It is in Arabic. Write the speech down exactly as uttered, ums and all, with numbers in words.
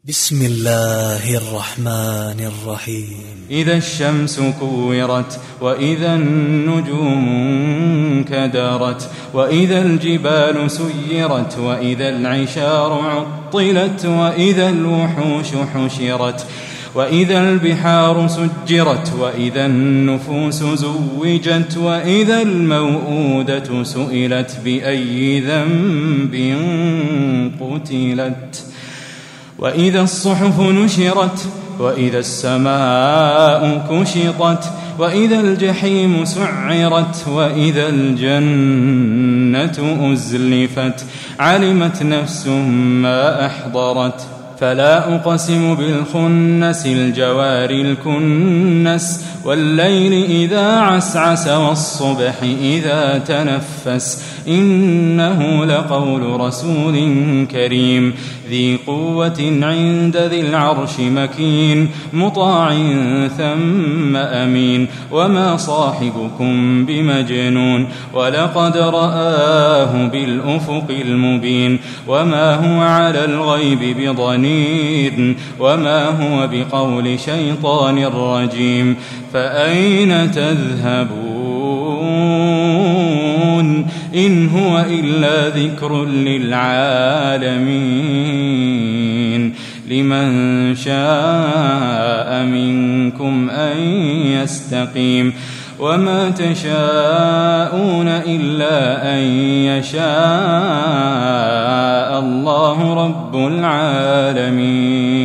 بسم الله الرحمن الرحيم. إذا الشمس كورت، وإذا النجوم انكدرت، وإذا الجبال سيرت، وإذا العشار عطلت، وإذا الوحوش حشرت، وإذا البحار سجرت، وإذا النفوس زوجت، وإذا الموءودة سئلت بأي ذنب قتلت، وإذا الصحف نشرت، وإذا السماء كشطت، وإذا الجحيم سعرت، وإذا الجنة أزلفت، علمت نفس ما أحضرت. فلا أقسم بالخنس، الجوار الكنس، والليل إذا عسعس، والصبح إذا تنفس، إنه لقول رسول كريم ذي قوة عند ذي العرش مكين، مطاع ثم أمين، وما صاحبكم بمجنون، ولقد رآه بالأفق المبين، وما هو على الغيب بضنين، وما هو بقول شيطان رجيم. فأين تذهبون إن هو إلا ذكر للعالمين، لمن شاء منكم أن يستقيم، وما تشاءون إلا أن يشاء الله رب العالمين.